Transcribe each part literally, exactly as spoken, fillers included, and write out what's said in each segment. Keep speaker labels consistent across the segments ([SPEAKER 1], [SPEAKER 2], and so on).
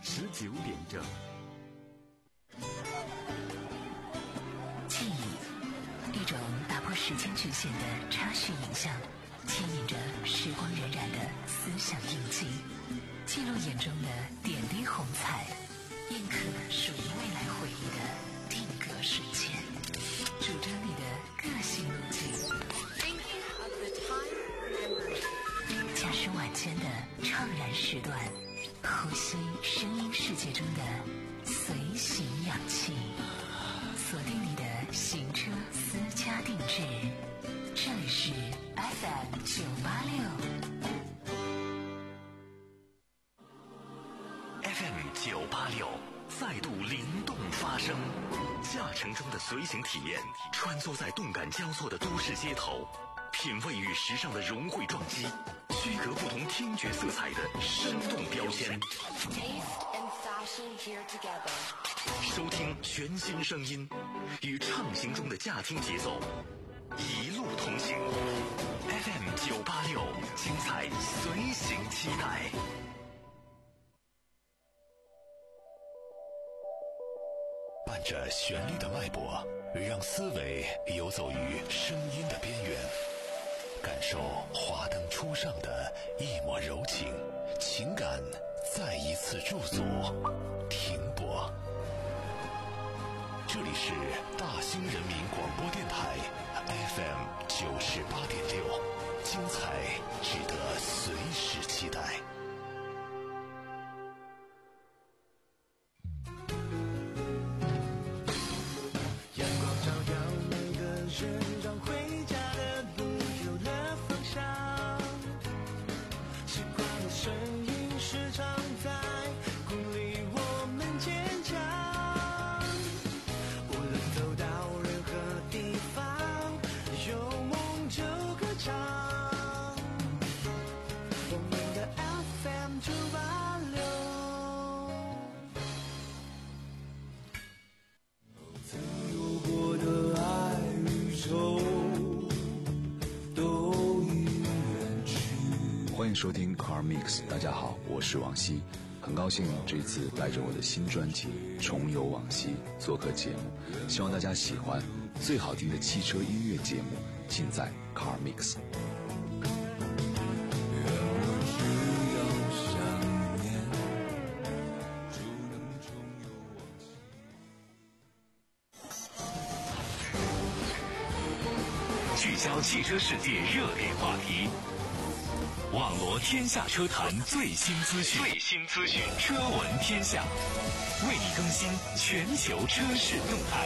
[SPEAKER 1] 十九点整。
[SPEAKER 2] 记忆，一种打破时间局限的插叙影像，牵引着时光荏苒的思想印记，记录眼中的点滴红彩，印刻属于未来回忆的定格瞬间，主张你的个性路径。驾驶晚间的怅然时段，呼吸声音世界中的随行氧气，锁定你的行车私家定制。这里是 F M 九八六
[SPEAKER 3] F M 九八六再度灵动发声，驾乘中的随行体验，穿梭在动感交错的都市街头，品味与时尚的融汇撞击，区隔不同听觉色彩的生动标签，收听全新声音，与畅行中的驾听节奏一路同行。 F M 九八六，精彩随行期待。伴着旋律的脉搏，让思维游走于声音的边缘，感受华灯初上的一抹柔情，情感再一次驻足停泊。这里是大兴人民广播电台 F M 九十八点六，精彩值得随时期待。
[SPEAKER 4] 阳光照耀每个人，让回家的路有了方向。习惯的声音时常在鼓励我们坚强。无论走到任何地方，有梦就歌唱。我们的 F M 九八六。曾有过的爱与愁都已远去。
[SPEAKER 1] 欢迎收听 Car Mix， 大家好，我是往昔，很高兴这次带着我的新专辑《重游往昔》做客节目，希望大家喜欢。最好听的汽车音乐节目尽在 Car Mix。
[SPEAKER 3] 聚焦汽车世界热点话题，网罗天下车坛最新资讯，最新资讯，车闻天下，为你更新全球车市动态。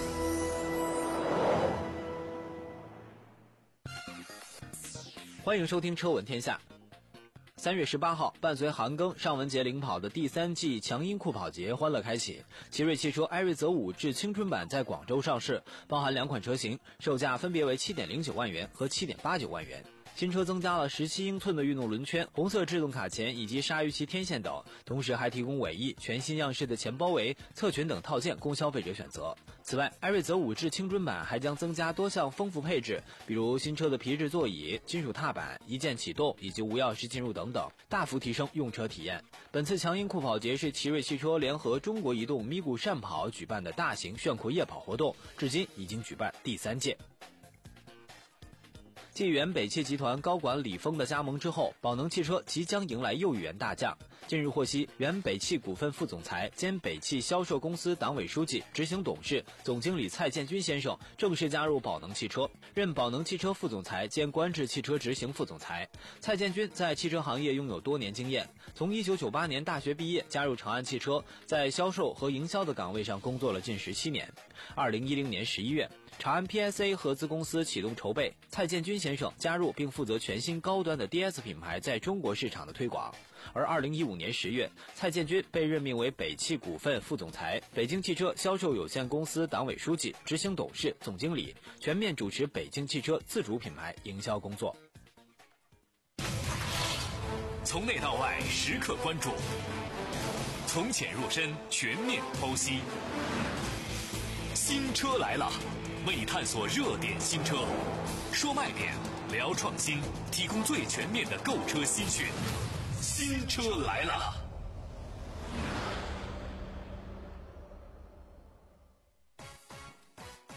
[SPEAKER 5] 欢迎收听车闻天下。三月十八号，伴随韩庚、尚雯婕领跑的第三季强音酷跑节欢乐开启。奇瑞汽车艾瑞泽五致青春版在广州上市，包含两款车型，售价分别为 七点零九万元和 七点八九万元。新车增加了十七英寸的运动轮圈、红色制动卡钳以及鲨鱼鳍天线等，同时还提供尾翼、全新样式的前包围、侧裙等套件供消费者选择。此外，艾瑞泽五致青春版还将增加多项丰富配置，比如新车的皮质座椅、金属踏板、一键启动以及无钥匙进入等等，大幅提升用车体验。本次强音酷跑节是奇瑞汽车联合中国移动咪咕善跑举办的大型炫酷夜跑活动，至今已经举办第三届。继原北汽集团高管李峰的加盟之后，宝能汽车即将迎来又一员大将。近日获悉，原北汽股份副总裁兼北汽销售公司党委书记、执行董事、总经理蔡建军先生正式加入宝能汽车，任宝能汽车副总裁兼观致汽车执行副总裁。蔡建军在汽车行业拥有多年经验，从一九九八年大学毕业加入长安汽车，在销售和营销的岗位上工作了近十七年。二零一零年十一月，长安 P S A 合资公司启动筹备，蔡建军先生加入并负责全新高端的 D S 品牌在中国市场的推广。而二零一五年十月，蔡建军被任命为北汽股份副总裁、北京汽车销售有限公司党委书记、执行董事、总经理，全面主持北京汽车自主品牌营销工作。
[SPEAKER 3] 从内到外时刻关注，从浅入深全面剖析。新车来了，为你探索热点新车，说卖点，聊创新，提供最全面的购车新讯。新车来了。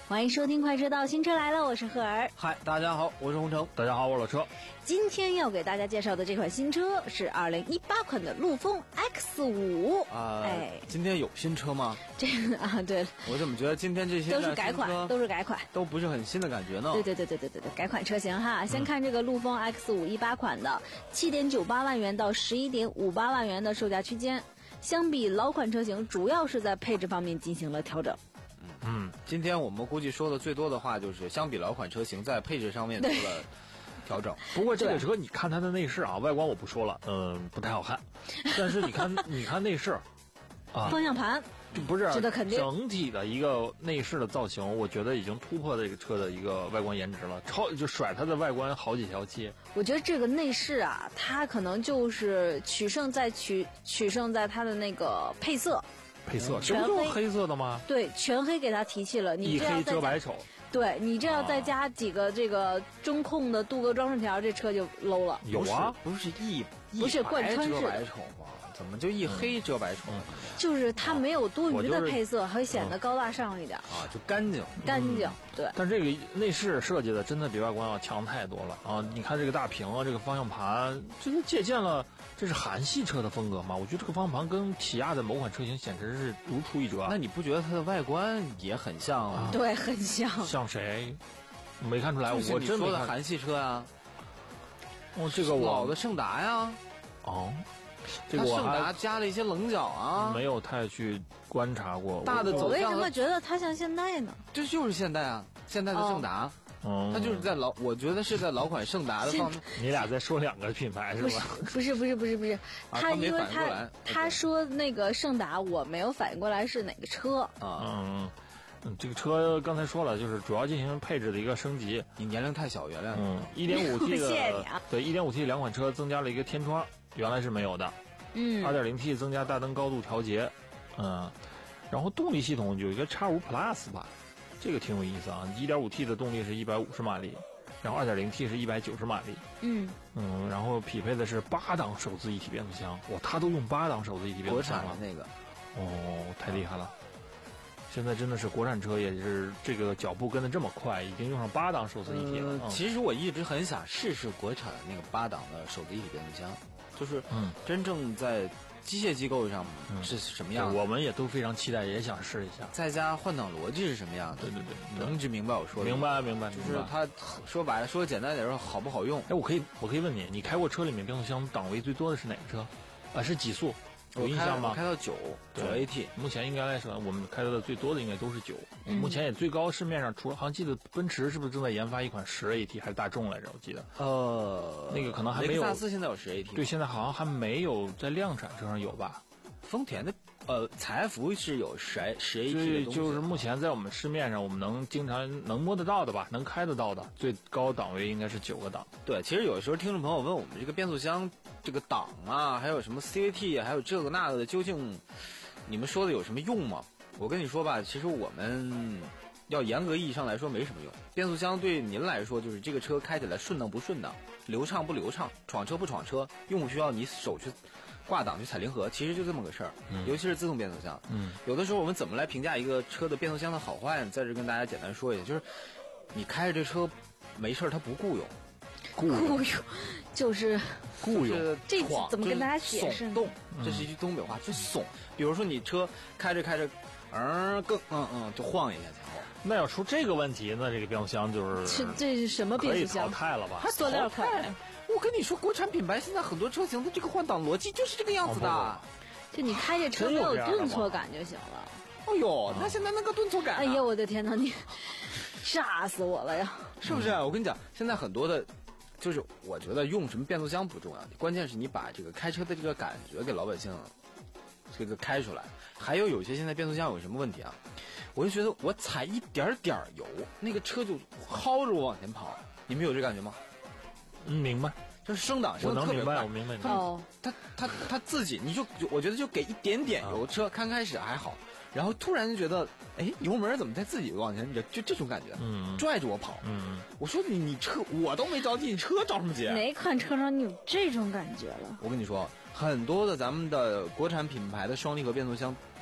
[SPEAKER 6] 欢迎收听快车道，新车来了，我是赫尔。
[SPEAKER 5] 嗨，大家好，我是洪城。
[SPEAKER 7] 大家好，我是老车。
[SPEAKER 6] 今天要给大家介绍的这款新车是二零一八款的陆风 X 五。
[SPEAKER 5] 啊、
[SPEAKER 6] 哎，
[SPEAKER 5] 今天有新车吗？
[SPEAKER 6] 这个啊，对，
[SPEAKER 5] 我怎么觉得今天这些
[SPEAKER 6] 都是改款，都是改款，
[SPEAKER 5] 都不是很新的感觉呢？
[SPEAKER 6] 对对对对对对对，改款车型哈。先看这个陆风 X 五一八款的，七点九八万元到十一点五八万元的售价区间，相比老款车型，主要是在配置方面进行了调整。
[SPEAKER 5] 嗯，今天我们估计说的最多的话就是相比老款车型在配置上面做了调整。
[SPEAKER 7] 不过这个车你看它的内饰啊，外观我不说了，嗯、呃，不太好看。但是你看，你看内饰，啊，
[SPEAKER 6] 方向盘，
[SPEAKER 7] 不是，
[SPEAKER 6] 值得肯定。
[SPEAKER 7] 整体的一个内饰的造型，我觉得已经突破这个车的一个外观颜值了，超就甩它的外观好几条街。
[SPEAKER 6] 我觉得这个内饰啊，它可能就是取胜在取取胜在它的那个配色。
[SPEAKER 7] 配色，这不就是黑色的吗？
[SPEAKER 6] 对，全黑给它提气了。你
[SPEAKER 7] 一黑遮百丑。
[SPEAKER 6] 对，你这要再加几个这个中控的镀铬装饰条，这车就 low 了。
[SPEAKER 7] 有啊，
[SPEAKER 5] 不是一
[SPEAKER 6] 不是贯穿式
[SPEAKER 5] 遮百丑吗？怎么就一黑遮百丑？
[SPEAKER 7] 嗯、
[SPEAKER 6] 就是它没有多余的配色，会显得高大上一点
[SPEAKER 5] 啊，就干净
[SPEAKER 6] 干净。
[SPEAKER 7] 嗯、
[SPEAKER 6] 对，
[SPEAKER 7] 但这个内饰设计的真的比外观要强太多了啊！你看这个大屏啊，这个方向盘，这都借鉴了，这是韩系车的风格嘛？我觉得这个方向盘跟起亚的某款车型简直是如出一辙。
[SPEAKER 5] 那你不觉得它的外观也很像吗？
[SPEAKER 6] 啊、对，很像。
[SPEAKER 7] 像谁？没看出来，
[SPEAKER 5] 就是
[SPEAKER 7] 我真
[SPEAKER 5] 说的韩系车啊。
[SPEAKER 7] 哦，这个我
[SPEAKER 5] 老的胜达呀。
[SPEAKER 7] 哦。这个我
[SPEAKER 5] 胜达加了一些棱角啊，
[SPEAKER 7] 没有太去观察过。
[SPEAKER 5] 大的走向，
[SPEAKER 6] 我为什么觉得它像现代呢？
[SPEAKER 5] 这就是现代啊，现代的胜达。
[SPEAKER 7] 哦，
[SPEAKER 5] 它就是在老，我觉得是在老款胜达的方面。
[SPEAKER 7] 你俩在说两个品牌是吧？
[SPEAKER 6] 不是不是不是不是，他因为
[SPEAKER 5] 他
[SPEAKER 6] 他说那个胜达，我没有反应过来是哪个车
[SPEAKER 5] 啊。
[SPEAKER 7] 嗯嗯，这个车刚才说了，就是主要进行配置的一个升级。
[SPEAKER 5] 你年龄太小，原谅你。
[SPEAKER 7] 嗯，一点五 T 的，
[SPEAKER 6] 谢谢你啊。
[SPEAKER 7] 对，一点五 T 两款车增加了一个天窗，原来是没有的。
[SPEAKER 6] 嗯，
[SPEAKER 7] 二点零 T 增加大灯高度调节，嗯，然后动力系统有一个 X 五 Plus 吧，这个挺有意思啊。一点五 T 的动力是一百五十马力，然后二点零 T 是一百九十马力，
[SPEAKER 6] 嗯
[SPEAKER 7] 嗯，然后匹配的是八档手自一体变速箱，哇，它都用八档手自一体变速箱了，
[SPEAKER 5] 国产的那个，
[SPEAKER 7] 哦，太厉害了。现在真的是国产车也是这个脚步跟得这么快，已经用上八档手自一体了。
[SPEAKER 5] 呃嗯、其实我一直很想试试国产的那个八档的手自一体变速箱。就是真正在机械机构上是什么样的、
[SPEAKER 7] 嗯、我们也都非常期待，也想试一下。
[SPEAKER 5] 再加换挡逻辑是什么样的？
[SPEAKER 7] 对对对，
[SPEAKER 5] 能一直明白我说的？
[SPEAKER 7] 明白明白，
[SPEAKER 5] 就是它说白了，说简单一点说好不好用？
[SPEAKER 7] 哎，我可以我可以问你，你开过车里面变速箱档位最多的是哪个车？啊，是几速？有印象吗？
[SPEAKER 5] 我开到九九 A T，
[SPEAKER 7] 目前应该来说，我们开到的最多的应该都是九、嗯。目前也最高市面上除了，好像记得奔驰是不是正在研发一款十 A T， 还是大众来着？我记得。
[SPEAKER 5] 呃，
[SPEAKER 7] 那个可能还没有。
[SPEAKER 5] 雷克萨斯现在有十 A T。
[SPEAKER 7] 对，现在好像还没有在量产车上有吧？
[SPEAKER 5] 丰田的呃采孚是有十十 A T 的东西，
[SPEAKER 7] 就是目前在我们市面上我们能经常能摸得到的吧，能开得到的最高档位应该是九个档。
[SPEAKER 5] 对，其实有时候听众朋友问我们这个变速箱这个档啊，还有什么 C V T， 还有这个那个的，究竟你们说的有什么用吗？我跟你说吧，其实我们要严格意义上来说没什么用。变速箱对您来说就是这个车开起来顺当不顺当，流畅不流畅，闯车不闯车，用不需要你手去挂档去踩离合，其实就这么个事儿、嗯。尤其是自动变速箱，
[SPEAKER 7] 嗯，
[SPEAKER 5] 有的时候我们怎么来评价一个车的变速箱的好坏呢？在这跟大家简单说一下，就是你开着这车没事它不雇佣，
[SPEAKER 6] 雇佣就是
[SPEAKER 7] 雇佣，
[SPEAKER 6] 这怎么跟大家解释呢？
[SPEAKER 5] 耸动，这是一句东北话，就耸。比如说你车开着开着，嗯，更嗯嗯就晃一下前后。
[SPEAKER 7] 那要出这个问题，那这个变速箱就是
[SPEAKER 6] 这这是什么变速箱？
[SPEAKER 7] 可以淘汰了吧？
[SPEAKER 6] 它塑料款。
[SPEAKER 5] 我跟你说，国产品牌现在很多车型的这个换挡逻辑就是这个样子的。
[SPEAKER 7] 哦、
[SPEAKER 6] 就你开着车没有顿挫感就行了。
[SPEAKER 5] 哎呦，那现在那个顿挫感、啊！
[SPEAKER 6] 哎呀，我的天哪，你炸死我了呀！
[SPEAKER 5] 是不是？我跟你讲，现在很多的，就是我觉得用什么变速箱不重要，关键是你把这个开车的这个感觉给老百姓这个开出来。还有有些现在变速箱有什么问题啊？我就觉得我踩一点点油，那个车就薅着我往前跑。你们有这感觉吗？
[SPEAKER 7] 嗯，明白。
[SPEAKER 5] 就是升档升的特别快，
[SPEAKER 7] 我明白。
[SPEAKER 6] 哦，
[SPEAKER 5] 他他他自己，你就我觉得就给一点点油，车刚开始还好，然后突然就觉得，哎，油门怎么在自己往前，就就这种感觉，
[SPEAKER 7] 嗯，
[SPEAKER 5] 拽着我跑，
[SPEAKER 7] 嗯，
[SPEAKER 5] 我说你你车我都没着急，你车着什么急？
[SPEAKER 6] 哪款车上你有这种感觉了？
[SPEAKER 5] 我跟你说，很多的咱们的国产品牌的双离合变速箱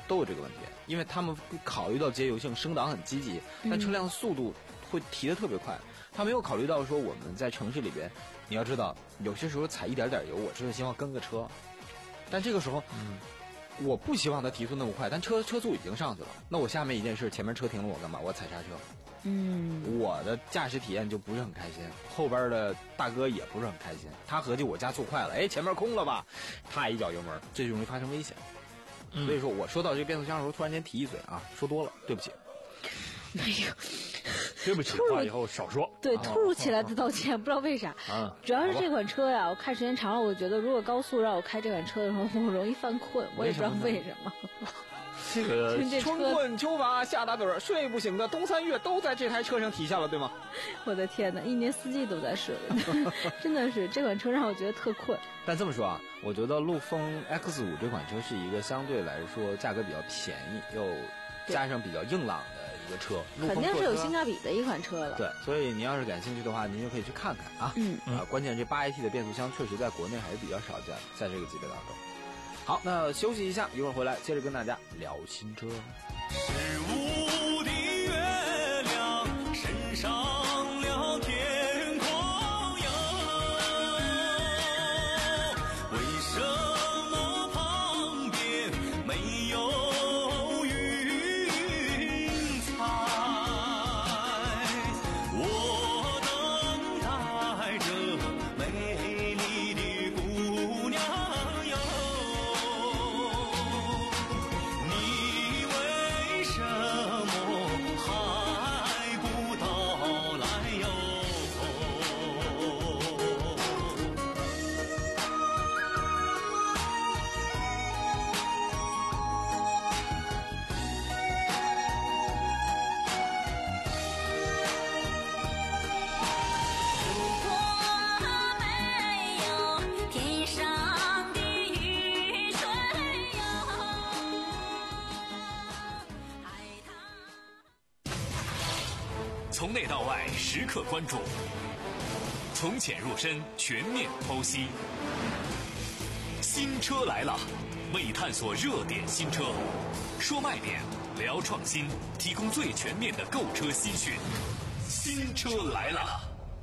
[SPEAKER 5] 都有这个问题，因为他们考虑到节油性，升档很积极，但车辆速度会提得特别快。他没有考虑到说我们在城市里边，你要知道有些时候踩一点点油，我只是希望跟个车，但这个时候，嗯，我不希望它提速那么快，但车车速已经上去了，那我下面一件事，前面车停了我干嘛？我踩刹车。
[SPEAKER 6] 嗯，
[SPEAKER 5] 我的驾驶体验就不是很开心，后边的大哥也不是很开心，他合计我加速快了，哎，前面空了吧，他一脚油门，这就容易发生危险。嗯、所以说我说到这个变速箱的时候，突然间提一嘴啊，说多了，对不起。
[SPEAKER 6] 哎呦，
[SPEAKER 7] 对不起，话以后少说。
[SPEAKER 6] 对，突如其来的道歉，不知道为啥。
[SPEAKER 7] 啊，
[SPEAKER 6] 主要是这款车呀，我看时间长了，我觉得如果高速让我开这款车的时候，我容易犯困，我也不知道为什么。
[SPEAKER 7] 这个
[SPEAKER 5] 春困秋乏夏打盹睡不醒的冬三月都在这台车上体现了，对吗？
[SPEAKER 6] 我的天哪，一年四季都在睡，真的是这款车让我觉得特困。
[SPEAKER 5] 但这么说啊，我觉得陆风 X 五 这款车是一个相对来说价格比较便宜又加上比较硬朗的一个车，
[SPEAKER 6] 肯定是有性价比的一款车了。
[SPEAKER 5] 对，所以您要是感兴趣的话，您就可以去看看啊。
[SPEAKER 6] 嗯
[SPEAKER 5] 啊，关键这八 A T 的变速箱确实在国内还是比较少见的，在这个级别当中。好，那休息一下，一会儿回来接着跟大家聊新车。
[SPEAKER 4] 是无的月亮升上了天空哟，为什么旁边没有云彩？我等待着美丽的姑娘哟。你为什么还不到来哟？
[SPEAKER 8] 如果没有天上的雨水哟，海棠。
[SPEAKER 3] 从内到外时刻关注，从浅入深全面剖析。新车来了，为探索热点新车，说卖点，聊创新，提供最全面的购车资讯。新车来了。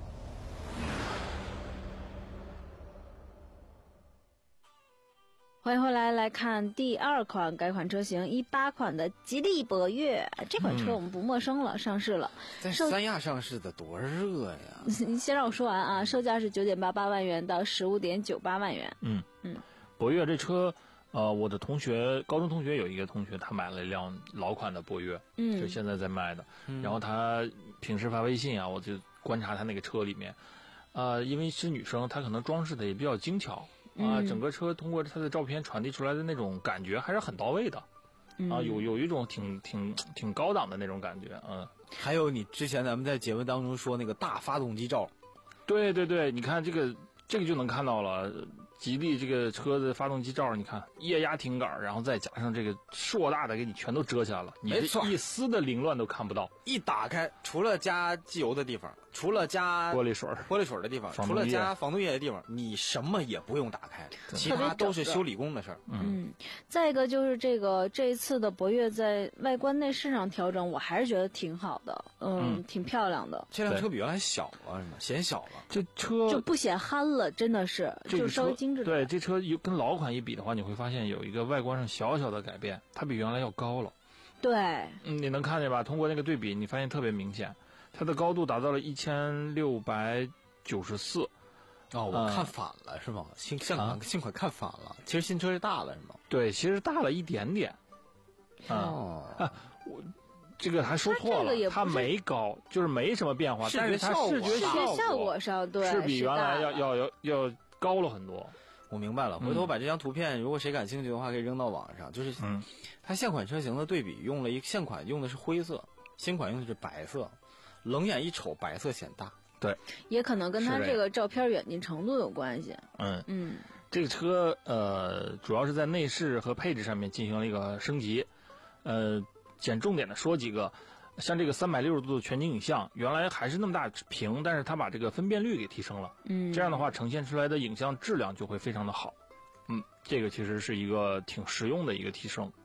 [SPEAKER 6] 欢迎回来，来看第二款改款车型一八款的吉利博越。这款车我们不陌生了，上市了，
[SPEAKER 5] 在三亚上市的多热呀！
[SPEAKER 6] 你先让我说完啊，售价是九点八八万元到十五点九八万元。
[SPEAKER 7] 嗯
[SPEAKER 6] 嗯，
[SPEAKER 7] 博越这车，呃，我的同学，高中同学有一个同学，他买了一辆老款的博越，
[SPEAKER 6] 嗯
[SPEAKER 7] 就现在在卖的。嗯、然后他平时发微信啊，我就观察他那个车里面，呃，因为是女生，她可能装饰的也比较精巧。啊，整个车通过它的照片传递出来的那种感觉还是很到位的，
[SPEAKER 6] 嗯、
[SPEAKER 7] 啊，有有一种挺挺挺高档的那种感觉，嗯。
[SPEAKER 5] 还有你之前咱们在节目当中说那个大发动机罩，
[SPEAKER 7] 对对对，你看这个这个就能看到了，吉利这个车的发动机罩，你看液压挺杆，然后再加上这个硕大的给你全都遮下了，你这一丝的凌乱都看不到。
[SPEAKER 5] 一打开，除了加机油的地方，除了加
[SPEAKER 7] 玻璃水
[SPEAKER 5] 玻璃水的地方，除了加防冻液的地方，你什么也不用打开，其他都是修理工的事儿。
[SPEAKER 6] 嗯，再一个就是这个这一次的博越在外观内饰上调整，我还是觉得挺好的，嗯，嗯挺漂亮的。
[SPEAKER 5] 这辆车比原来小了，是吗？显小了。
[SPEAKER 7] 这车
[SPEAKER 6] 就不显憨了，真的是，就稍微精致。
[SPEAKER 7] 对，这车跟老款一比的话，你会发现有一个外观上小小的改变，它比原来要高了。
[SPEAKER 6] 对，
[SPEAKER 7] 嗯，你能看见吧？通过那个对比，你发现特别明显，它的高度达到了一千六百九十四。
[SPEAKER 5] 哦，我看反了、嗯、是吗？新现款、啊、新款看反了，其实新车是大了是吗？
[SPEAKER 7] 对，其实大了一点点。
[SPEAKER 5] 哦，
[SPEAKER 7] 啊，我这个还说错了，它没高，就是没什么变化，但是它视觉
[SPEAKER 6] 效果上对
[SPEAKER 7] 是比原来要要要要高了很多。
[SPEAKER 5] 我明白了，回头把这张图片，如果谁感兴趣的话，可以扔到网上。就是，嗯，它现款车型的对比用了一现款用的是灰色，新款用的是白色，冷眼一瞅，白色显大。
[SPEAKER 7] 对，
[SPEAKER 6] 也可能跟它这个照片远近程度有关系。
[SPEAKER 7] 嗯
[SPEAKER 6] 嗯，
[SPEAKER 7] 这个车呃，主要是在内饰和配置上面进行了一个升级。呃，简重点的说几个。像这个三百六十度的全景影像，原来还是那么大屏，但是它把这个分辨率给提升了，
[SPEAKER 6] 嗯，
[SPEAKER 7] 这样的话呈现出来的影像质量就会非常的好，嗯，这个其实是一个挺实用的一个提升。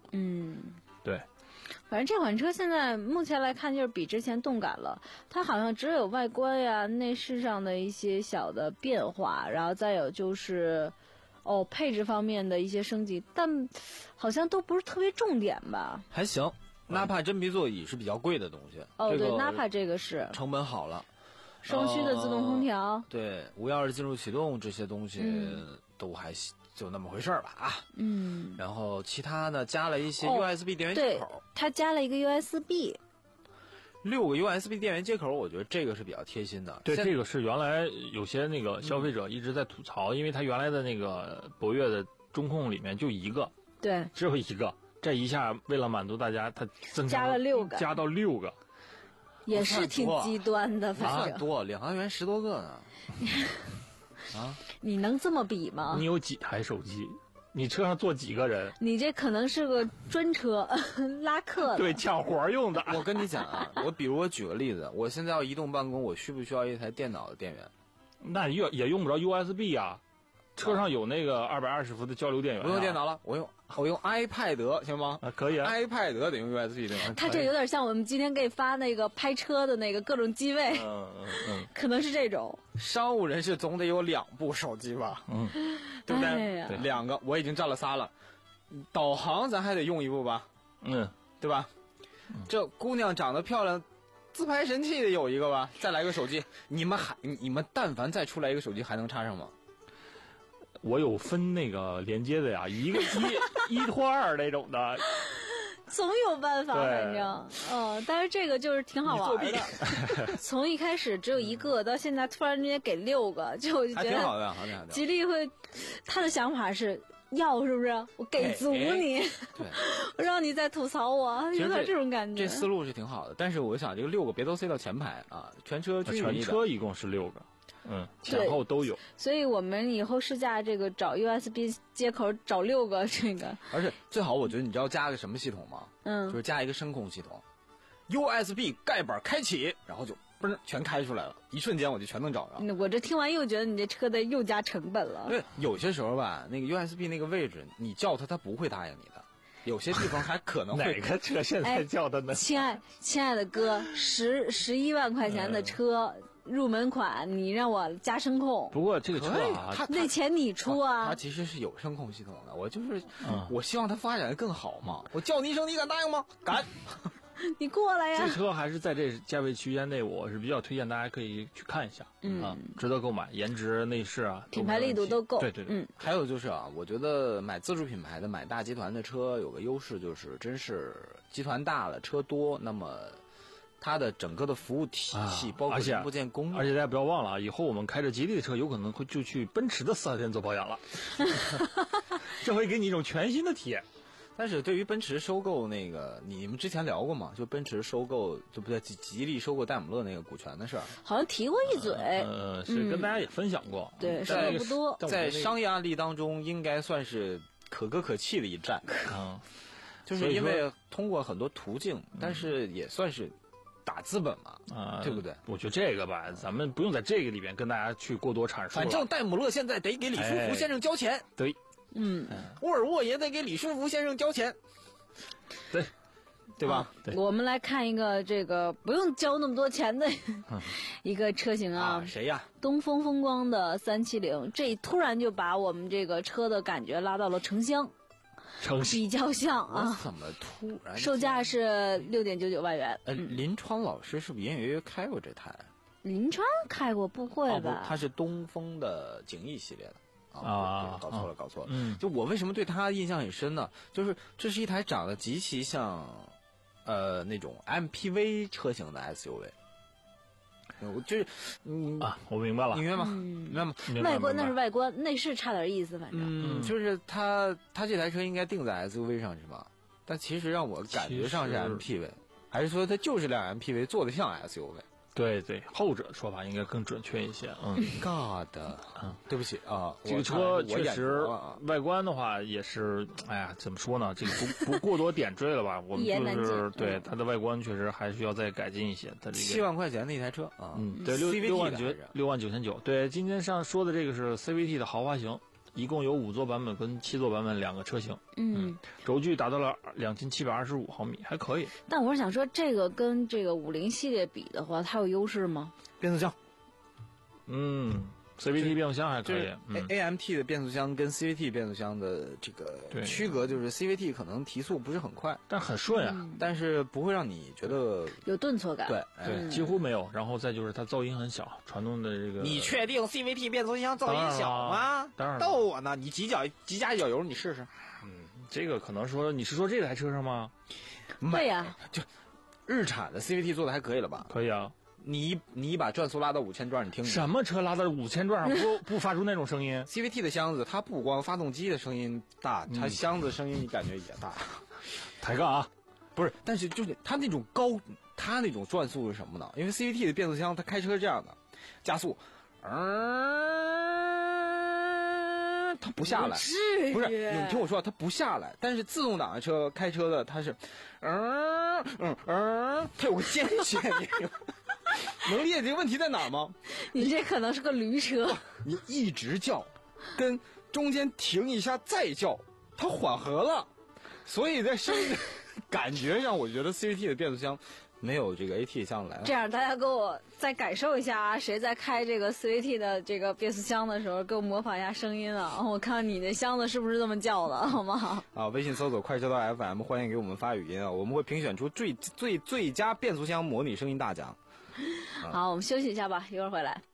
[SPEAKER 6] 嗯，
[SPEAKER 7] 对。
[SPEAKER 6] 反正这款车现在目前来看就是比之前动感了，它好像只有外观呀、内饰上的一些小的变化，然后再有就是哦配置方面的一些升级，但好像都不是特别重点吧。
[SPEAKER 5] 还行，纳帕真皮座椅是比较贵的东西。
[SPEAKER 6] 哦，
[SPEAKER 5] 这个
[SPEAKER 6] 对，纳帕这个是
[SPEAKER 5] 成本好了，
[SPEAKER 6] 双区的自动空调，
[SPEAKER 5] 呃、对，无钥匙进入启动这些东西都还行。就那么回事儿吧啊，
[SPEAKER 6] 嗯，
[SPEAKER 5] 然后其他呢加了一些
[SPEAKER 6] 哦
[SPEAKER 5] U S B 电源接口，
[SPEAKER 6] 对，它加了一个 U S B，
[SPEAKER 5] 六个 U S B 电源接口，我觉得这个是比较贴心的。
[SPEAKER 7] 对，这个是原来有些那个消费者一直在吐槽，嗯、因为他原来的那个博越的中控里面就一个，
[SPEAKER 6] 对，
[SPEAKER 7] 只有一个，这一下为了满足大家，他增
[SPEAKER 6] 加了六个，
[SPEAKER 7] 加到六个，
[SPEAKER 6] 也是挺极端的，反正
[SPEAKER 5] 多两万元十多个呢。啊，
[SPEAKER 6] 你能这么比吗？
[SPEAKER 7] 你有几台手机？你车上坐几个人？
[SPEAKER 6] 你这可能是个专车，拉客的。
[SPEAKER 7] 对，抢活用的。
[SPEAKER 5] 我跟你讲啊，我比如我举个例子，我现在要移动办公，我需不需要一台电脑的电源？
[SPEAKER 7] 那也也用不着 U S B 啊，车上有那个二百二十伏的交流电源、啊。
[SPEAKER 5] 不用电脑了，我用我用 iPad 行吗？
[SPEAKER 7] 啊，可以啊
[SPEAKER 5] ，iPad 得用 U S B 对吗？
[SPEAKER 6] 它这有点像我们今天给发那个拍车的那个各种机位，
[SPEAKER 7] 嗯嗯嗯，
[SPEAKER 6] 可能是这种。
[SPEAKER 5] 商务人士总得有两部手机吧？
[SPEAKER 7] 嗯，
[SPEAKER 5] 对不对？
[SPEAKER 6] 哎、
[SPEAKER 5] 对，两个我已经占了仨了，导航咱还得用一部吧？
[SPEAKER 7] 嗯，
[SPEAKER 5] 对吧？嗯、这姑娘长得漂亮，自拍神器得有一个吧？再来个手机，你们还你们但凡再出来一个手机，还能插上吗？
[SPEAKER 7] 我有分那个连接的呀，一个一一拖二那种的。
[SPEAKER 6] 总有办法，反正，嗯，但是这个就是挺好玩的。从一开始只有一个，到现在突然之间给六个，就我就觉得
[SPEAKER 5] 挺好的，好的。
[SPEAKER 6] 吉利会，他的想法是要是不是？我给足你，
[SPEAKER 5] 哎哎、对，
[SPEAKER 6] 我让你再吐槽我，有点这种感觉。
[SPEAKER 5] 这思路是挺好的，但是我想这个六个别都塞到前排啊，全车均匀一点。
[SPEAKER 7] 全车一共是六个。嗯，前后都有，
[SPEAKER 6] 所以我们以后试驾这个找 U S B 接口找六个这个，
[SPEAKER 5] 而且最好我觉得你知道加个什么系统吗？
[SPEAKER 6] 嗯，
[SPEAKER 5] 就是加一个声控系统 ，U S B 盖板开启，然后就嘣全开出来了，一瞬间我就全能找着。
[SPEAKER 6] 我这听完又觉得你这车的又加成本了。
[SPEAKER 5] 对，有些时候吧，那个 U S B 那个位置，你叫它，它不会答应你的。有些地方还可能会
[SPEAKER 7] 哪个车现在叫的呢？
[SPEAKER 6] 哎、亲爱亲爱的哥，十十一万块钱的车。嗯入门款，你让我加声控。
[SPEAKER 7] 不过这个车啊，
[SPEAKER 5] 它
[SPEAKER 6] 那钱你出啊。
[SPEAKER 5] 它其实是有声控系统的，我就是，嗯、我希望它发展的更好嘛。我叫你一声，你敢答应吗？敢。
[SPEAKER 6] 你过来呀！
[SPEAKER 7] 这车还是在这价位区间内，我是比较推荐大家可以去看一下，
[SPEAKER 6] 嗯，
[SPEAKER 7] 啊、值得购买，颜值、内饰啊，
[SPEAKER 6] 品牌力度都够。
[SPEAKER 7] 对对对，
[SPEAKER 6] 嗯。
[SPEAKER 5] 还有就是啊，我觉得买自主品牌的、买大集团的车有个优势，就是真是集团大了，车多，那么。它的整个的服务体系，
[SPEAKER 7] 啊、
[SPEAKER 5] 包括零部件供应，
[SPEAKER 7] 而且大家不要忘了啊，以后我们开着吉利的车，有可能会就去奔驰的四 S 店做保养了，这会给你一种全新的体验。
[SPEAKER 5] 但是对于奔驰收购那个，你们之前聊过吗？就奔驰收购，就不对，吉利收购戴姆勒那个股权的事儿，
[SPEAKER 6] 好像提过一嘴。
[SPEAKER 7] 呃，是跟大家也分享过。
[SPEAKER 6] 嗯、对，说的不多。
[SPEAKER 5] 在商业案例当中，应该算是可歌可泣的一战。
[SPEAKER 7] 嗯，
[SPEAKER 5] 就是因为通过很多途径，但是也算是。打资本嘛，啊、呃，对不对？
[SPEAKER 7] 我觉得这个吧，咱们不用在这个里边跟大家去过多阐述。
[SPEAKER 5] 反正戴姆勒现在得给李书福先生交钱，哎、
[SPEAKER 7] 对，
[SPEAKER 6] 嗯，
[SPEAKER 5] 沃尔沃也得给李书福先生交钱，
[SPEAKER 7] 对，
[SPEAKER 5] 对吧？
[SPEAKER 7] 对。
[SPEAKER 6] 我们来看一个这个不用交那么多钱的一个车型啊，
[SPEAKER 5] 啊谁呀？
[SPEAKER 6] 东风风光的三七零，这突然就把我们这个车的感觉拉到了城乡。比较像啊，
[SPEAKER 5] 怎么突然？
[SPEAKER 6] 售价是六点九九万元。
[SPEAKER 5] 呃，林川老师是不是隐隐约约开过这台？
[SPEAKER 6] 林川开过，不会吧？
[SPEAKER 5] 哦、不，他是东风的景逸系列的啊，
[SPEAKER 7] 啊
[SPEAKER 5] 搞错了，搞错了。
[SPEAKER 7] 嗯，
[SPEAKER 5] 就我为什么对他印象很深呢？就是这是一台长得极其像，呃，那种 M P V 车型的 S U V。我就是，嗯
[SPEAKER 7] 啊，我明白了，
[SPEAKER 5] 你明白吗？
[SPEAKER 6] 嗯、
[SPEAKER 5] 明白吗？
[SPEAKER 6] 外观那是外观，内饰差点意思，反正。
[SPEAKER 5] 嗯，就是它，它这台车应该定在 S U V 上是吧？但其实让我感觉上是 M P V， 还是说它就是辆 M P V 做的像 S U V？
[SPEAKER 7] 对对，后者说法应该更准确一些。嗯
[SPEAKER 5] ，God， 嗯，对不起啊，
[SPEAKER 7] 这个车确实外观的话也是，哎呀，怎么说呢？这个不不过多点缀了吧？我们就是对它的外观确实还需要再改进一些。它这个
[SPEAKER 5] 七万块钱的一台车啊，
[SPEAKER 7] 嗯，对，六六万九六万九千九。对，今天上说的这个是 C V T 的豪华型， 一共有五座版本跟七座版本两个车型。
[SPEAKER 6] 嗯，
[SPEAKER 7] 轴距达到了两千七百二十五毫米，还可以。
[SPEAKER 6] 但我是想说，这个跟这个五菱系列比的话，它有优势吗？
[SPEAKER 9] 变速箱，
[SPEAKER 7] 嗯 ，C V T 变速箱还可以。
[SPEAKER 9] 就是
[SPEAKER 7] 嗯
[SPEAKER 9] A A M T 的变速箱跟 C V T 变速箱的这个
[SPEAKER 7] 对
[SPEAKER 9] 区隔，就是 C V T 可能提速不是很快，
[SPEAKER 7] 但很顺啊。
[SPEAKER 6] 嗯
[SPEAKER 9] 但是不会让你觉得
[SPEAKER 6] 有顿挫感。
[SPEAKER 9] 对
[SPEAKER 7] 对，
[SPEAKER 6] 嗯
[SPEAKER 7] 几乎没有。然后再就是它噪音很小，传动的这个。
[SPEAKER 9] 你确定 C V T 变速箱噪音小吗？
[SPEAKER 7] 当然了
[SPEAKER 9] 逗我呢！你几脚几加一脚油，你试试。
[SPEAKER 7] 这个可能说你是说这台车上吗？
[SPEAKER 6] 对呀、
[SPEAKER 9] 日产的 C V T 做的还可以了吧？
[SPEAKER 7] 可以啊。
[SPEAKER 9] 你一你一把转速拉到五千转，你听听
[SPEAKER 7] 什么车拉到五千转上不不发出那种声音？
[SPEAKER 9] C V T 的箱子，它不光发动机的声音大，它
[SPEAKER 7] 嗯
[SPEAKER 9] 箱子声音你感觉也大。
[SPEAKER 7] 抬杠啊！
[SPEAKER 9] 不是，但是就是它那种高，它那种转速是什么呢？因为 C V T 的变速箱它开车是这样的，加速，嗯、它不下来，不是，你听我说，它不下来。但是自动挡的车开车的它是，嗯嗯嗯，它有个间歇，你能理解这个问题在哪儿吗？
[SPEAKER 6] 你这可能是个驴车。
[SPEAKER 9] 你一直叫，跟中间停一下再叫，它缓和了，所以在声音感觉上，我觉得 C V T 的变速箱没有这个 A T 箱来。
[SPEAKER 6] 这样，大家给我再感受一下啊，谁在开这个 C V T 的这个变速箱的时候，给我模仿一下声音啊！我看你的箱子是不是这么叫的，好吗？
[SPEAKER 9] 啊，微信搜索快车道 F M， 欢迎给我们发语音啊，我们会评选出最最最佳变速箱模拟声音大奖。
[SPEAKER 6] 好，我们休息一下吧，一会儿回来。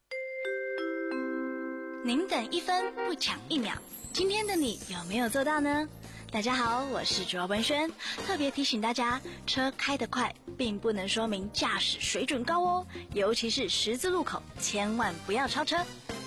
[SPEAKER 8] 您等一分不抢一秒，今天的你有没有做到呢？大家好，我是卓文轩，特别提醒大家，车开得快并不能说明驾驶水准高哦，尤其是十字路口，千万不要超车。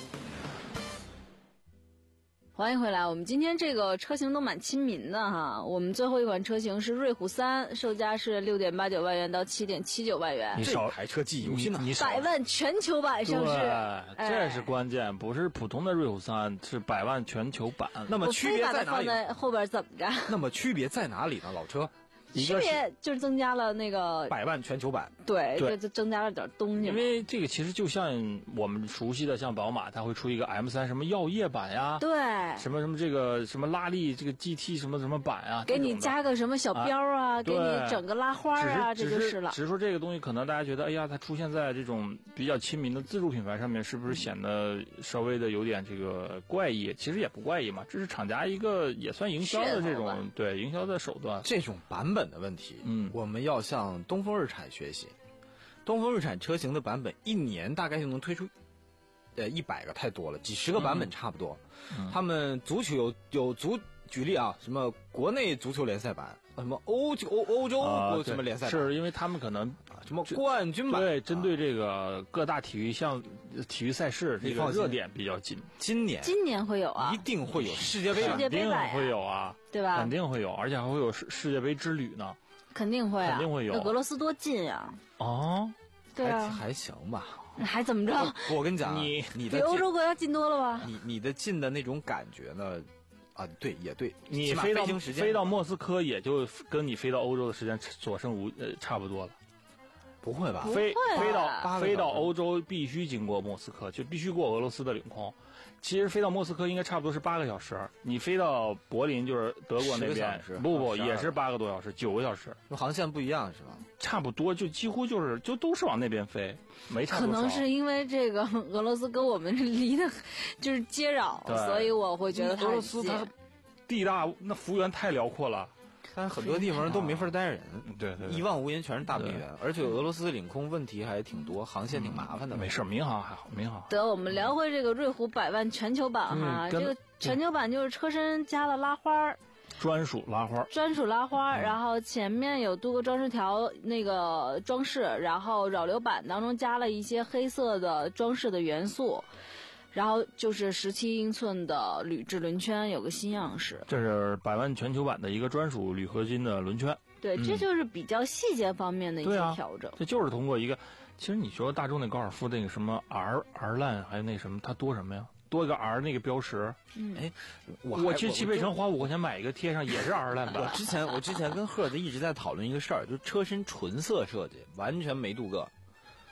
[SPEAKER 6] 欢迎回来，我们今天这个车型都蛮亲民的哈。我们最后一款车型是瑞虎三，售价是六点八九万元到七点七九万元
[SPEAKER 7] 你，少
[SPEAKER 9] 这台车记忆犹新呢。
[SPEAKER 7] 你少
[SPEAKER 6] 百万全球版上市。
[SPEAKER 7] 对，这是关键，不是普通的瑞虎三，是百万全球版。
[SPEAKER 6] 我
[SPEAKER 9] 那么区
[SPEAKER 6] 非把它放
[SPEAKER 9] 别在哪里？
[SPEAKER 6] 在后边怎么着？
[SPEAKER 9] 那么区别在哪里呢？老车
[SPEAKER 6] 区别就是增加了那个，
[SPEAKER 9] 百万全球版，
[SPEAKER 6] 对，
[SPEAKER 7] 对
[SPEAKER 6] 就就增加了点东西
[SPEAKER 7] 因
[SPEAKER 6] 嘛。
[SPEAKER 7] 为这个其实就像我们熟悉的，像宝马，它会出一个 M 三什么耀夜版呀，
[SPEAKER 6] 对，
[SPEAKER 7] 什么什么这个什么拉力这个 G T 什么什么版啊，
[SPEAKER 6] 给你
[SPEAKER 7] 这种的
[SPEAKER 6] 加个什么小标啊，给你
[SPEAKER 7] 对
[SPEAKER 6] 整个拉花啊，这
[SPEAKER 7] 只
[SPEAKER 6] 就是是了。
[SPEAKER 7] 只是说这个东西可能大家觉得，哎呀，它出现在这种比较亲民的自主品牌上面，是不是显得稍微的有点这个怪异？其实也不怪异嘛，这是厂家一个也算营销的这
[SPEAKER 6] 噱头吧
[SPEAKER 7] 种对营销的手段。
[SPEAKER 9] 这种版本的问题，
[SPEAKER 7] 嗯
[SPEAKER 9] 我们要向东风日产学习。东风日产车型的版本一年大概就能推出，呃，一百个太多了，几十个版本差不多。
[SPEAKER 7] 嗯
[SPEAKER 9] 他们足球有有足，举例啊，什么国内足球联赛版，什么欧欧欧洲
[SPEAKER 7] 啊，
[SPEAKER 9] 什么联赛版，
[SPEAKER 7] 是因为他们可能
[SPEAKER 9] 什么冠军版，
[SPEAKER 7] 对针对
[SPEAKER 9] 啊
[SPEAKER 7] 这个各大体育项、体育赛事这
[SPEAKER 9] 你放心
[SPEAKER 7] 个热点比较紧，
[SPEAKER 9] 今年
[SPEAKER 6] 今年会有啊
[SPEAKER 9] 一，定会有世界杯版
[SPEAKER 6] 世界
[SPEAKER 7] 肯定
[SPEAKER 6] 杯版呀
[SPEAKER 7] 会有啊，
[SPEAKER 6] 对吧
[SPEAKER 7] 肯？定会有，而且还会有世世界杯之旅呢。
[SPEAKER 6] 肯定会啊，
[SPEAKER 7] 肯定会有
[SPEAKER 6] 那俄罗斯多近呀，
[SPEAKER 7] 哦，
[SPEAKER 9] 还
[SPEAKER 6] 对啊，
[SPEAKER 9] 还行吧。
[SPEAKER 6] 还怎么着？
[SPEAKER 9] 我跟你讲啊，
[SPEAKER 7] 你
[SPEAKER 6] 比欧
[SPEAKER 9] 你的近
[SPEAKER 6] 洲国家近多了吧？
[SPEAKER 9] 你你的近的那种感觉呢？啊，对，也对，起码
[SPEAKER 7] 你飞到
[SPEAKER 9] 飞行时间
[SPEAKER 7] 飞到莫斯科，也就跟你飞到欧洲的时间所剩无呃差不多了。
[SPEAKER 9] 不会吧？
[SPEAKER 7] 飞
[SPEAKER 6] 会
[SPEAKER 7] 飞
[SPEAKER 6] 吧
[SPEAKER 7] 到飞到欧洲必须经过莫斯科，就必须过俄罗斯的领空。其实飞到莫斯科应该差不多是八个小时，你飞到柏林就是德国那
[SPEAKER 9] 十个
[SPEAKER 7] 边
[SPEAKER 9] 小时，
[SPEAKER 7] 不不
[SPEAKER 9] 十二
[SPEAKER 7] 也是八个多小时，九个小时，
[SPEAKER 9] 航线不一样是吧？
[SPEAKER 7] 差不多就几乎就是就都是往那边飞，没差
[SPEAKER 6] 可
[SPEAKER 7] 多少。
[SPEAKER 6] 能是因为这个俄罗斯跟我们离得就是接壤，
[SPEAKER 7] 对
[SPEAKER 6] 所以我会觉得它
[SPEAKER 7] 俄罗
[SPEAKER 6] 很近
[SPEAKER 7] 斯它地大，那幅员太辽阔了。
[SPEAKER 9] 但是很多地方都没法待人，
[SPEAKER 7] 对对对
[SPEAKER 9] 一望无垠全是大平原，而且俄罗斯的领空问题还挺多，航线挺麻烦的。
[SPEAKER 7] 没事，民航还好，民航。
[SPEAKER 6] 得，我们聊回这个瑞虎百万全球版哈，
[SPEAKER 7] 嗯跟
[SPEAKER 6] 这个全球版就是车身加了拉花儿，
[SPEAKER 7] 专属拉花，
[SPEAKER 6] 专属拉花儿，然后前面有多个装饰条那个装饰，然后扰流板当中加了一些黑色的装饰的元素，然后就是十七英寸的铝制轮圈，有个新样式。
[SPEAKER 7] 这是百万全球版的一个专属铝合金的轮圈。
[SPEAKER 6] 对，这就是比较细节方面的一些
[SPEAKER 7] 对啊
[SPEAKER 6] 调整。
[SPEAKER 7] 这就是通过一个，其实你说大众那高尔夫那个什么 R R 烂，还有那什么，它多什么呀？多一个 R 那个标识。
[SPEAKER 9] 哎，我还
[SPEAKER 7] 我去汽配城花五块钱买一个贴上，也是 R 烂
[SPEAKER 9] 我
[SPEAKER 7] 版。
[SPEAKER 9] 之前我之前跟赫子一直在讨论一个事儿，就是车身纯色设计，完全没镀铬。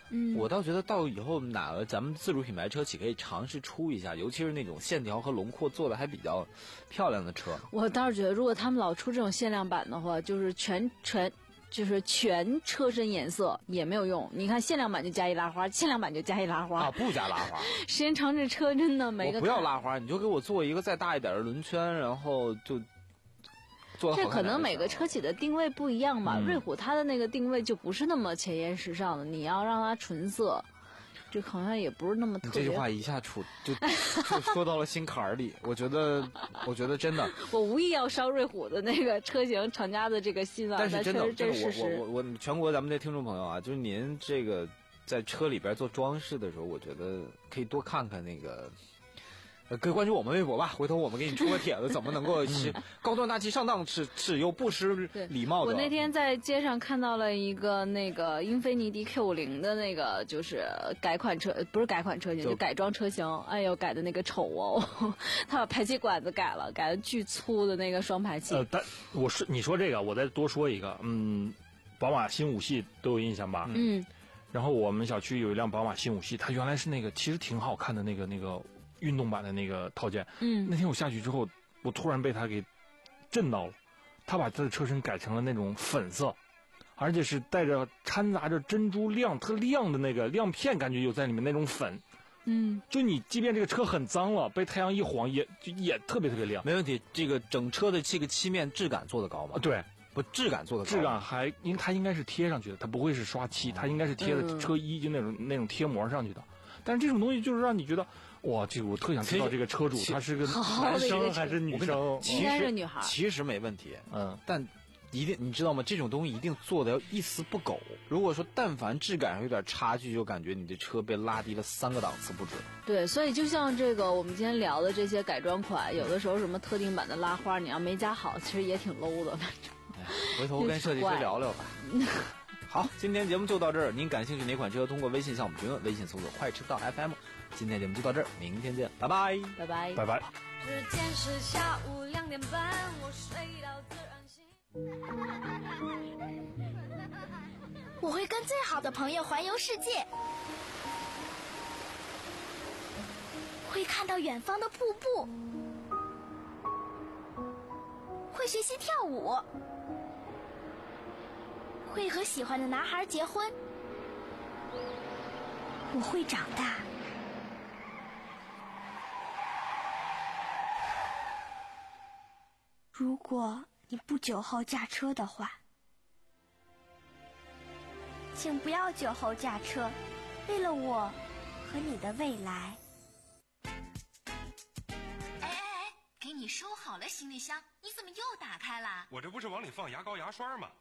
[SPEAKER 6] 嗯，
[SPEAKER 5] 我倒觉得到以后哪个咱们自主品牌车企可以尝试出一下，尤其是那种线条和轮廓做的还比较漂亮的车。
[SPEAKER 6] 我倒是觉得，如果他们老出这种限量版的话，就是全全就是全车身颜色也没有用。你看限量版就加一拉花，限量版就加一拉花
[SPEAKER 5] 啊，不加拉花。
[SPEAKER 6] 时间长这车真的没个。
[SPEAKER 5] 我不要拉花，你就给我做一个再大一点的轮圈，然后就。
[SPEAKER 6] 这可能每个车企的定位不一样吧。
[SPEAKER 5] 嗯、
[SPEAKER 6] 瑞虎它的那个定位就不是那么前沿时尚的，你要让它纯色，这好像也不是那么特别。
[SPEAKER 5] 这句话一下出就就说到了心坎儿里，我觉得，我觉得真的，
[SPEAKER 6] 我无意要烧瑞虎的那个车型厂家的这个心啊，
[SPEAKER 5] 但是真的，
[SPEAKER 6] 这是事实。
[SPEAKER 5] 我我我全国咱们的听众朋友啊，就是您这个在车里边做装饰的时候，我觉得可以多看看那个。呃，可以关注我们微博吧，回头我们给你出个帖子，怎么能够是高端大气上档次次又不失礼貌的。
[SPEAKER 6] 我那天在街上看到了一个那个英菲尼迪 Q 五零的那个就是改款车，不是改款车型，就, 就改装车型。哎呦，改的那个丑哦，他把排气管子改了，改的巨粗的那个双排气。
[SPEAKER 7] 呃，但我是你说这个，我再多说一个，嗯，宝马新五系都有印象吧？
[SPEAKER 6] 嗯。
[SPEAKER 7] 然后我们小区有一辆宝马新五系，它原来是那个其实挺好看的那个那个。运动版的那个套件，
[SPEAKER 6] 嗯，
[SPEAKER 7] 那天我下去之后，我突然被他给震到了。他把他的车身改成了那种粉色，而且是带着掺杂着珍珠亮特亮的那个亮片，感觉有在里面那种粉。
[SPEAKER 6] 嗯，
[SPEAKER 7] 就你即便这个车很脏了，被太阳一晃也就也特别特别亮。
[SPEAKER 5] 没问题，这个整车的这个漆面质感做得高吗？
[SPEAKER 7] 啊、对，
[SPEAKER 5] 不质感做得高，
[SPEAKER 7] 质感还因为它应该是贴上去的，它不会是刷漆，它应该是贴的车衣、嗯、就那种那种贴膜上去的。但是这种东西就是让你觉得，哇，这个我特想知道这个车主他是个男生还是女生？
[SPEAKER 6] 应该是女孩。
[SPEAKER 5] 其实没问题，
[SPEAKER 7] 嗯，
[SPEAKER 5] 但一定你知道吗？这种东西一定做的要一丝不苟。如果说但凡质感上有点差距，就感觉你这车被拉低了三个档次不止。
[SPEAKER 6] 对，所以就像这个我们今天聊的这些改装款，有的时候什么特定版的拉花，你要没加好，其实也挺 low 的。
[SPEAKER 5] 哎，回头跟设计师聊聊吧。好，今天节目就到这儿。您感兴趣哪款车？通过微信向我们询问，微信搜索快车道 F M。今天节目就到这儿，明天见，拜拜，
[SPEAKER 6] 拜拜，
[SPEAKER 7] 拜拜。
[SPEAKER 10] 时间是下午两点半，我睡到自然醒。
[SPEAKER 8] 我会跟最好的朋友环游世界，会看到远方的瀑布，会学习跳舞。会和喜欢的男孩结婚，我会长大。如果你不酒后驾车的话，请不要酒后驾车，为了我和你的未来。
[SPEAKER 11] 哎哎哎，给你收好了行李箱，你怎么又打开了？
[SPEAKER 12] 我这不是往里放牙膏牙刷吗？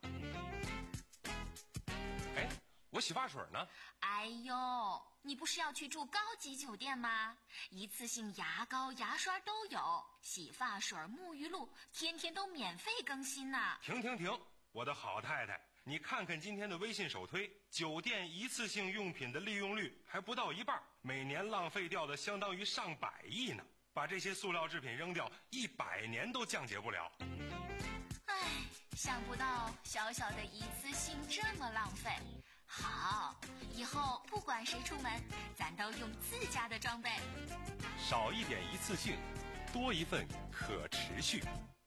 [SPEAKER 12] 哎，我洗发水呢。
[SPEAKER 11] 哎呦，你不是要去住高级酒店吗？一次性牙膏牙刷都有，洗发水沐浴露天天都免费更新呢。
[SPEAKER 12] 停停停，我的好太太，你看看今天的微信首推，酒店一次性用品的利用率还不到一半，每年浪费掉的相当于上百亿呢。把这些塑料制品扔掉，一百年都降解不了。
[SPEAKER 11] 唉，想不到小小的一次性这么浪费。好，以后不管谁出门，咱都用自家的装备。
[SPEAKER 12] 少一点一次性，多一份可持续。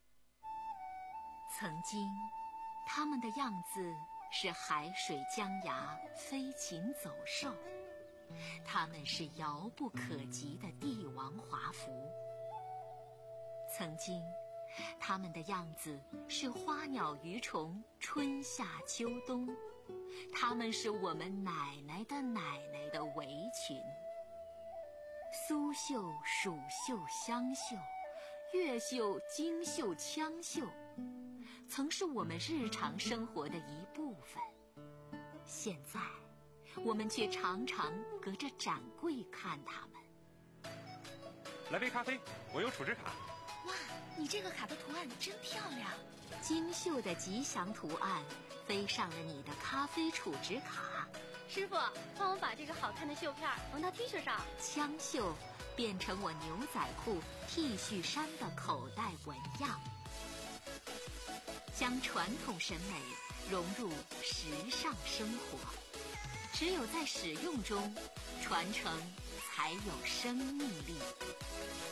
[SPEAKER 2] 曾经，他们的样子是海水江崖、飞禽走兽，他们是遥不可及的帝王华服。曾经，他们的样子是花鸟鱼虫、春夏秋冬，他们是我们奶奶的奶奶的围裙。苏绣、蜀绣、湘绣，越绣、京绣、羌绣，曾是我们日常生活的一部分。现在，我们却常常隔着展柜看他们。
[SPEAKER 12] 来杯咖啡，我有储值卡。
[SPEAKER 11] 哇，你这个卡的图案真漂亮！
[SPEAKER 2] 精绣的吉祥图案飞上了你的咖啡储值卡。
[SPEAKER 13] 师傅，帮我把这个好看的绣片缝到 T 恤上。
[SPEAKER 2] 枪绣变成我牛仔裤、T 恤衫的口袋纹样，将传统审美融入时尚生活。
[SPEAKER 11] 只有在使用中，传承才有生命力。